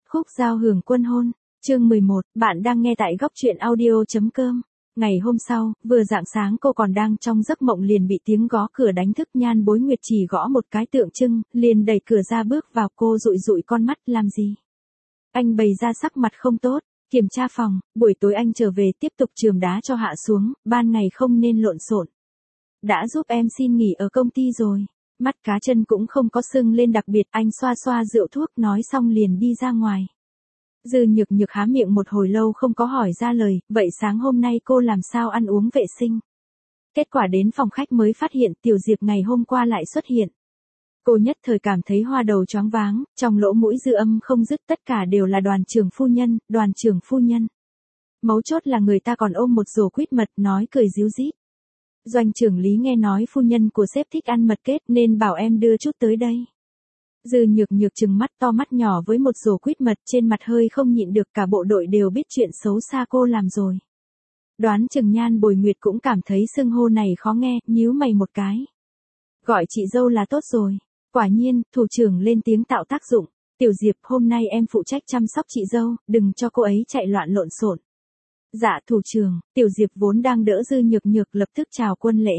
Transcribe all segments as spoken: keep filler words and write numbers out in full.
Khúc giao hưởng quân hôn, chương mười một, bạn đang nghe tại góc truyện audio.com. Ngày hôm sau, vừa rạng sáng cô còn đang trong giấc mộng liền bị tiếng gõ cửa đánh thức. Nhan Bối Nguyệt chỉ gõ một cái tượng trưng, liền đẩy cửa ra bước vào. Cô dụi dụi con mắt, làm gì? Anh bày ra sắc mặt không tốt, kiểm tra phòng, buổi tối anh trở về tiếp tục chườm đá cho hạ xuống, ban ngày không nên lộn xộn. Đã giúp em xin nghỉ ở công ty rồi. Mắt cá chân cũng không có sưng lên đặc biệt, anh xoa xoa rượu thuốc nói xong liền đi ra ngoài. Dư Nhược Nhược há miệng một hồi lâu không có hỏi ra lời, vậy sáng hôm nay cô làm sao ăn uống vệ sinh? Kết quả đến phòng khách mới phát hiện Tiểu Diệp ngày hôm qua lại xuất hiện. Cô nhất thời cảm thấy hoa đầu choáng váng, trong lỗ mũi dư âm không dứt, tất cả đều là Đoàn trưởng phu nhân, Đoàn trưởng phu nhân. Mấu chốt là người ta còn ôm một rổ quýt mật nói cười ríu rít. Doanh trưởng Lý nghe nói phu nhân của sếp thích ăn mật kết nên bảo em đưa chút tới đây. Dư Nhược Nhược trừng mắt to mắt nhỏ với một rổ quýt mật, trên mặt hơi không nhịn được, cả bộ đội đều biết chuyện xấu xa cô làm rồi. Đoán chừng Nhan Bồi Nguyệt cũng cảm thấy xưng hô này khó nghe, nhíu mày một cái. Gọi chị dâu là tốt rồi. Quả nhiên, thủ trưởng lên tiếng tạo tác dụng. Tiểu Diệp, hôm nay em phụ trách chăm sóc chị dâu, đừng cho cô ấy chạy loạn lộn xộn. Dạ thủ trưởng. Tiểu Diệp vốn đang đỡ Dư Nhược Nhược lập tức chào quân lễ.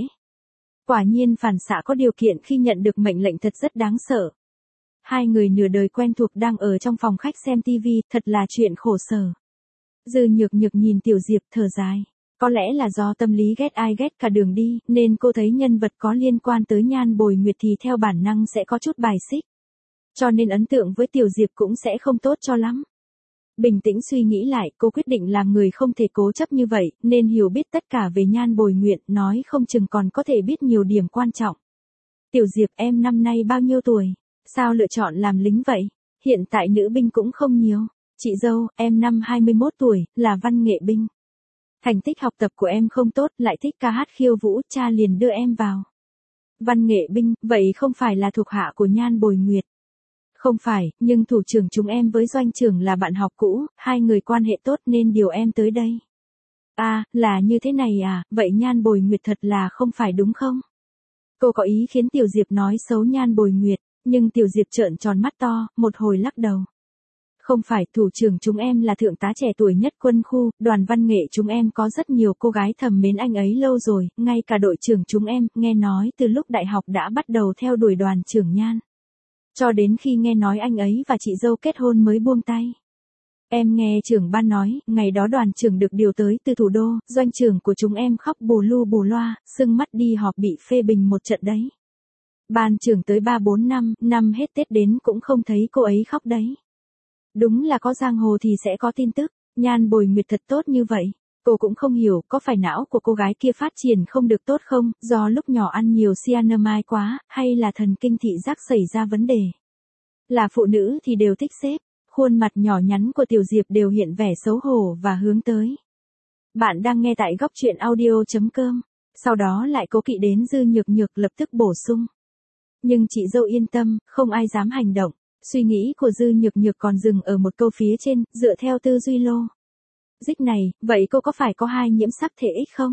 Quả nhiên phản xạ có điều kiện khi nhận được mệnh lệnh thật rất đáng sợ. Hai người nửa đời quen thuộc đang ở trong phòng khách xem tivi, thật là chuyện khổ sở. Dư Nhược Nhược nhìn Tiểu Diệp thở dài. Có lẽ là do tâm lý ghét ai ghét cả đường đi, nên cô thấy nhân vật có liên quan tới Nhan Bồi Nguyệt thì theo bản năng sẽ có chút bài xích. Cho nên ấn tượng với Tiểu Diệp cũng sẽ không tốt cho lắm. Bình tĩnh suy nghĩ lại, cô quyết định làm người không thể cố chấp như vậy, nên hiểu biết tất cả về Nhan Bồi Nguyệt, nói không chừng còn có thể biết nhiều điểm quan trọng. Tiểu Diệp, em năm nay bao nhiêu tuổi? Sao lựa chọn làm lính vậy? Hiện tại nữ binh cũng không nhiều. Chị dâu, em năm hai mươi mốt tuổi, là văn nghệ binh. Thành tích học tập của em không tốt, lại thích ca hát khiêu vũ, cha liền đưa em vào. Văn nghệ binh, vậy không phải là thuộc hạ của Nhan Bồi Nguyệt? Không phải, nhưng thủ trưởng chúng em với doanh trưởng là bạn học cũ, hai người quan hệ tốt nên điều em tới đây. À, là như thế này à, vậy Nhan Bồi Nguyệt thật là không phải đúng không? Cô có ý khiến Tiểu Diệp nói xấu Nhan Bồi Nguyệt, nhưng Tiểu Diệp trợn tròn mắt to, một hồi lắc đầu. Không phải, thủ trưởng chúng em là thượng tá trẻ tuổi nhất quân khu, đoàn văn nghệ chúng em có rất nhiều cô gái thầm mến anh ấy lâu rồi, ngay cả đội trưởng chúng em, nghe nói từ lúc đại học đã bắt đầu theo đuổi đoàn trưởng Nhan. Cho đến khi nghe nói anh ấy và chị dâu kết hôn mới buông tay. Em nghe trưởng ban nói, ngày đó đoàn trưởng được điều tới từ thủ đô, doanh trưởng của chúng em khóc bù lu bù loa, sưng mắt đi họp bị phê bình một trận đấy. Ban trưởng tới ba bốn năm, năm hết Tết đến cũng không thấy cô ấy khóc đấy. Đúng là có giang hồ thì sẽ có tin tức, Nhan Bồi Nguyệt thật tốt như vậy. Cô cũng không hiểu, có phải não của cô gái kia phát triển không được tốt không, do lúc nhỏ ăn nhiều cyanamide quá, hay là thần kinh thị giác xảy ra vấn đề. Là phụ nữ thì đều thích sếp, khuôn mặt nhỏ nhắn của Tiểu Diệp đều hiện vẻ xấu hổ và hướng tới. Bạn đang nghe tại góc truyện audio.com, sau đó lại cố kỵ đến Dư Nhược Nhược lập tức bổ sung. Nhưng chị dâu yên tâm, không ai dám hành động. Suy nghĩ của Dư Nhược Nhược còn dừng ở một câu phía trên, dựa theo tư duy lô. Dích này, vậy cô có phải có hai nhiễm sắc thể X không?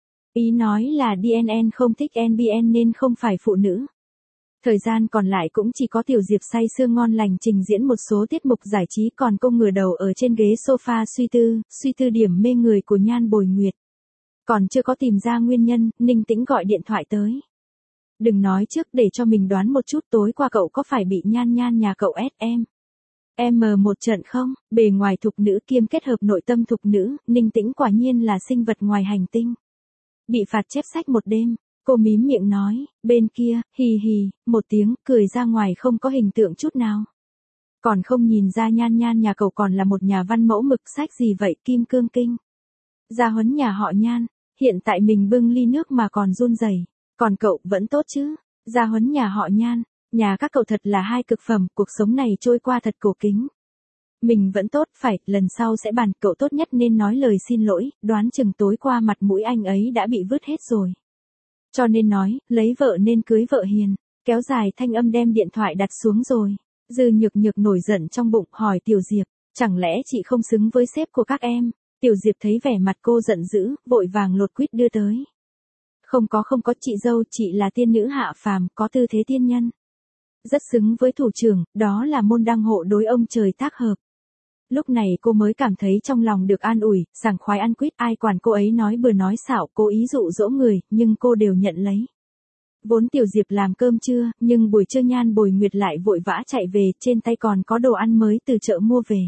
Ý nói là đê en en không thích en bê en nên không phải phụ nữ. Thời gian còn lại cũng chỉ có Tiểu Diệp say sưa ngon lành trình diễn một số tiết mục giải trí, còn cô ngửa đầu ở trên ghế sofa suy tư, suy tư điểm mê người của Nhan Bồi Nguyệt. Còn chưa có tìm ra nguyên nhân, Ninh Tĩnh gọi điện thoại tới. Đừng nói trước, để cho mình đoán một chút, tối qua cậu có phải bị Nhan Nhan nhà cậu ép em em một trận không? Bề ngoài thục nữ kiêm kết hợp nội tâm thục nữ, Ninh Tĩnh quả nhiên là sinh vật ngoài hành tinh. Bị phạt chép sách một đêm, cô mím miệng nói, bên kia, hì hì, một tiếng, cười ra ngoài không có hình tượng chút nào. Còn không nhìn ra Nhan Nhan nhà cậu còn là một nhà văn mẫu mực, sách gì vậy, Kim Cương Kinh. Gia huấn nhà họ Nhan, hiện tại mình bưng ly nước mà còn run rẩy. Còn cậu vẫn tốt chứ? Gia huấn nhà họ Nhan, nhà các cậu thật là hai cực phẩm, cuộc sống này trôi qua thật cổ kính. Mình vẫn tốt, phải, lần sau sẽ bàn, cậu tốt nhất nên nói lời xin lỗi, đoán chừng tối qua mặt mũi anh ấy đã bị vứt hết rồi. Cho nên nói, lấy vợ nên cưới vợ hiền, kéo dài thanh âm đem điện thoại đặt xuống rồi. Dư Nhược Nhược nổi giận trong bụng, hỏi Tiểu Diệp, chẳng lẽ chị không xứng với sếp của các em? Tiểu Diệp thấy vẻ mặt cô giận dữ, vội vàng lột quýt đưa tới. Không có không có, chị dâu, chị là tiên nữ hạ phàm, có tư thế tiên nhân. Rất xứng với thủ trưởng, đó là môn đăng hộ đối ông trời tác hợp. Lúc này cô mới cảm thấy trong lòng được an ủi, sảng khoái ăn quýt, ai quản cô ấy nói bừa nói xạo, cố ý dụ dỗ người, nhưng cô đều nhận lấy. Vốn Tiểu Diệp làm cơm trưa, nhưng buổi trưa Nhan Bồi Nguyệt lại vội vã chạy về, trên tay còn có đồ ăn mới từ chợ mua về.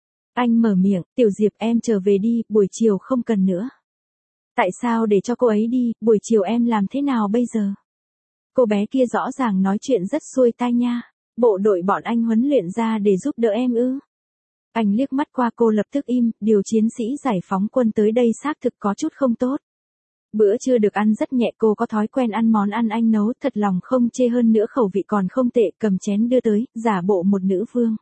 Anh mở miệng, Tiểu Diệp em trở về đi, buổi chiều không cần nữa. Tại sao để cho cô ấy đi, buổi chiều em làm thế nào bây giờ? Cô bé kia rõ ràng nói chuyện rất xuôi tai nha. Bộ đội bọn anh huấn luyện ra để giúp đỡ em ư? Anh liếc mắt qua cô lập tức im, điều chiến sĩ giải phóng quân tới đây xác thực có chút không tốt. Bữa trưa được ăn rất nhẹ, cô có thói quen ăn món ăn anh nấu, thật lòng không chê, hơn nữa khẩu vị còn không tệ, cầm chén đưa tới, giả bộ một nữ vương.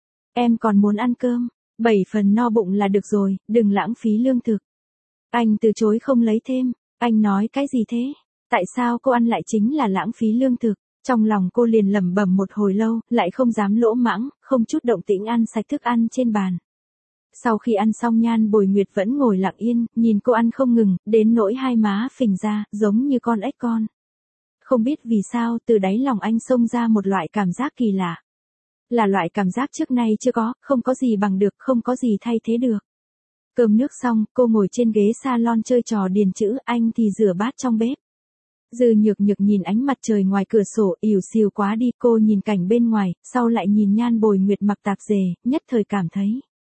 Em còn muốn ăn cơm, bảy phần no bụng là được rồi, đừng lãng phí lương thực. Anh từ chối không lấy thêm, anh nói cái gì thế? Tại sao cô ăn lại chính là lãng phí lương thực? Trong lòng cô liền lẩm bẩm một hồi lâu, lại không dám lỗ mãng, không chút động tĩnh ăn sạch thức ăn trên bàn. Sau khi ăn xong Nhan Bồi Nguyệt vẫn ngồi lặng yên, nhìn cô ăn không ngừng, đến nỗi hai má phình ra, giống như con ếch con. Không biết vì sao, từ đáy lòng anh xông ra một loại cảm giác kỳ lạ. Là loại cảm giác trước nay chưa có, không có gì bằng được, không có gì thay thế được. Cơm nước xong, cô ngồi trên ghế salon chơi trò điền chữ, anh thì rửa bát trong bếp. Dư Nhược Nhược nhìn ánh mặt trời ngoài cửa sổ, ỉu xìu quá đi, cô nhìn cảnh bên ngoài, sau lại nhìn Nhan Bồi Nguyệt mặc tạp dề, nhất thời cảm thấy.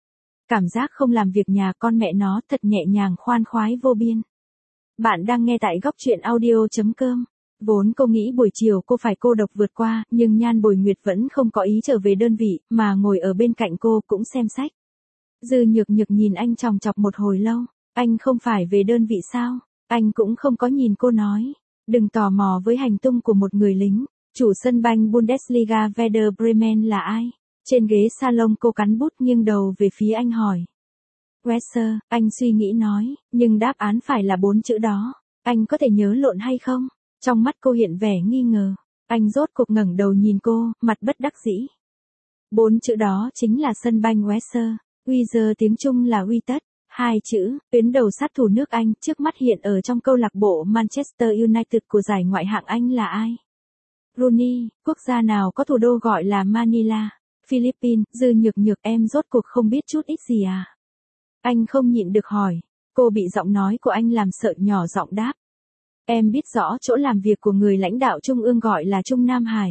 Cảm giác không làm việc nhà con mẹ nó thật nhẹ nhàng khoan khoái vô biên. Bạn đang nghe tại góc truyện audio chấm com. Vốn cô nghĩ buổi chiều cô phải cô độc vượt qua, nhưng Nhan Bồi Nguyệt vẫn không có ý trở về đơn vị, mà ngồi ở bên cạnh cô cũng xem sách. Dư Nhược Nhược nhìn anh chòng chọc một hồi lâu, anh không phải về đơn vị sao? Anh cũng không có nhìn cô nói. Đừng tò mò với hành tung của một người lính. Chủ sân banh Bundesliga Werder Bremen là ai? Trên ghế salon cô cắn bút nghiêng đầu về phía anh hỏi. Weser, anh suy nghĩ nói, nhưng đáp án phải là bốn chữ đó. Anh có thể nhớ lộn hay không? Trong mắt cô hiện vẻ nghi ngờ. Anh rốt cuộc ngẩng đầu nhìn cô, mặt bất đắc dĩ. Bốn chữ đó chính là sân banh Weser. Weser tiếng Trung là uy tất. Hai chữ, tuyến đầu sát thủ nước Anh, trước mắt hiện ở trong câu lạc bộ Manchester United của giải ngoại hạng Anh là ai? Rooney. Quốc gia nào có thủ đô gọi là Manila? Philippines. Dư Nhược Nhược, em rốt cuộc không biết chút ít gì à? Anh không nhịn được hỏi. Cô bị giọng nói của anh làm sợ, nhỏ giọng đáp. Em biết rõ chỗ làm việc của người lãnh đạo Trung ương gọi là Trung Nam Hải.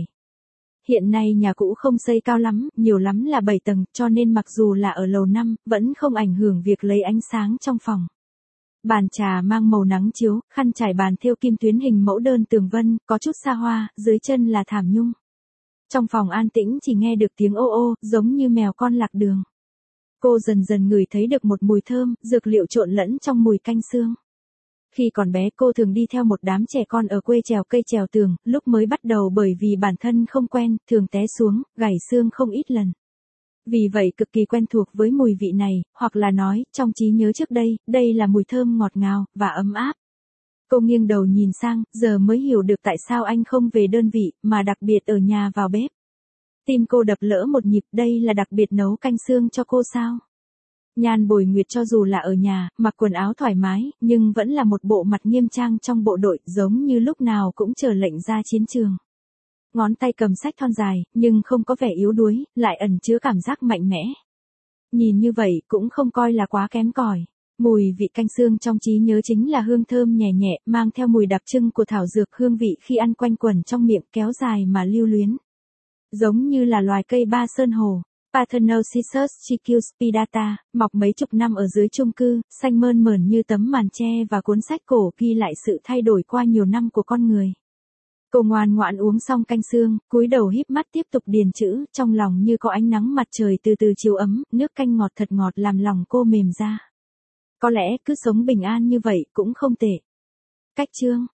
Hiện nay nhà cũ không xây cao lắm, nhiều lắm là bảy tầng, cho nên mặc dù là ở lầu năm, vẫn không ảnh hưởng việc lấy ánh sáng trong phòng. Bàn trà mang màu nắng chiếu, khăn trải bàn thêu kim tuyến hình mẫu đơn tường vân, có chút xa hoa, dưới chân là thảm nhung. Trong phòng an tĩnh chỉ nghe được tiếng ô ô, giống như mèo con lạc đường. Cô dần dần ngửi thấy được một mùi thơm, dược liệu trộn lẫn trong mùi canh xương. Khi còn bé cô thường đi theo một đám trẻ con ở quê trèo cây trèo tường, lúc mới bắt đầu bởi vì bản thân không quen, thường té xuống, gãy xương không ít lần. Vì vậy cực kỳ quen thuộc với mùi vị này, hoặc là nói, trong trí nhớ trước đây, đây là mùi thơm ngọt ngào, và ấm áp. Cô nghiêng đầu nhìn sang, giờ mới hiểu được tại sao anh không về đơn vị, mà đặc biệt ở nhà vào bếp. Tim cô đập lỡ một nhịp, đây là đặc biệt nấu canh xương cho cô sao? Nhan Bồi Nguyệt cho dù là ở nhà, mặc quần áo thoải mái, nhưng vẫn là một bộ mặt nghiêm trang trong bộ đội, giống như lúc nào cũng chờ lệnh ra chiến trường. Ngón tay cầm sách thon dài, nhưng không có vẻ yếu đuối, lại ẩn chứa cảm giác mạnh mẽ. Nhìn như vậy cũng không coi là quá kém cỏi. Mùi vị canh xương trong trí nhớ chính là hương thơm nhẹ nhẹ, mang theo mùi đặc trưng của thảo dược, hương vị khi ăn quanh quẩn trong miệng, kéo dài mà lưu luyến. Giống như là loài cây ba sơn hồ. Parthenopsis chiquius spidata, mọc mấy chục năm ở dưới chung cư, xanh mơn mởn như tấm màn tre, và cuốn sách cổ ghi lại sự thay đổi qua nhiều năm của con người. Cô ngoan ngoãn uống xong canh xương, cúi đầu híp mắt tiếp tục điền chữ, trong lòng như có ánh nắng mặt trời từ từ chiếu ấm, nước canh ngọt thật ngọt làm lòng cô mềm ra. Có lẽ cứ sống bình an như vậy cũng không tệ. Cách chương